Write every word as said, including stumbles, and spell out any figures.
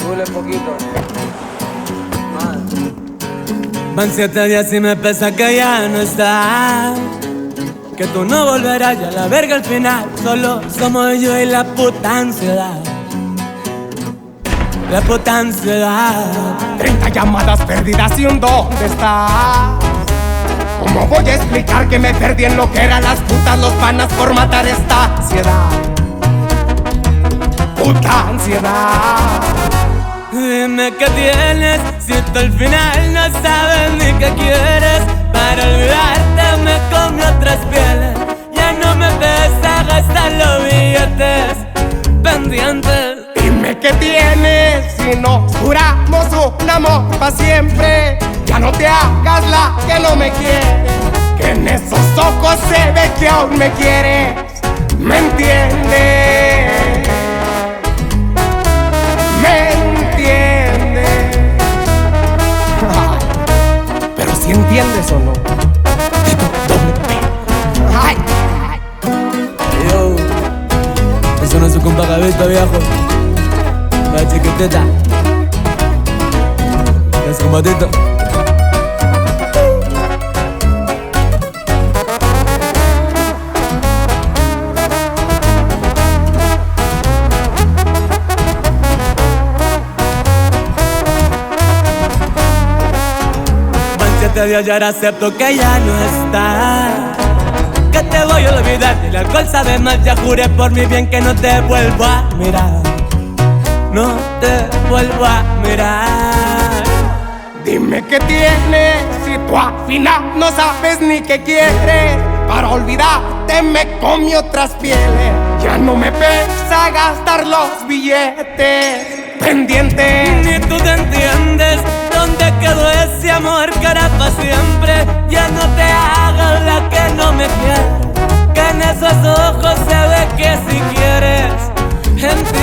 Súbele poquito. Más. Van siete días y me pesa que ya no estás, que tú no volverás y a la verga al final. Solo somos yo y la puta ansiedad. La puta ansiedad. Treinta llamadas perdidas y un ¿dónde estás? ¿Cómo voy a explicar que me perdí en lo que eran las putas, los panas por matar esta ansiedad? Puta ansiedad. Dime qué tienes, si tú al final no sabes ni qué quieres. Para olvidarte me comí otras pieles. Ya no me pesa gastar los billetes pendientes. Dime qué tienes, si nos juramos un amor pa' siempre. Ya no te hagas la que no me quieres, que en esos ojos se ve que aún me quieres. ¿Me entiendes? ¿Me entiendes? Pero si entiendes o no. Ay. Yo, eso no es un compa Gavito, viejo. La chiquitita, es combatito. Siete días y ahora acepto que ya no está, que te voy a olvidar. El alcohol sabe más, ya juré por mi bien que no te vuelvo a mirar. No te vuelvo a mirar. Dime qué tienes, si tú al final no sabes ni qué quieres. Para olvidarte me comí otras pieles. Ya no me pesa gastar los billetes pendientes. Ni tú te entiendes dónde quedó ese amor que era para siempre. Ya no te hagas la que no me quiere, que en esos ojos se ve que si quieres. Entiende.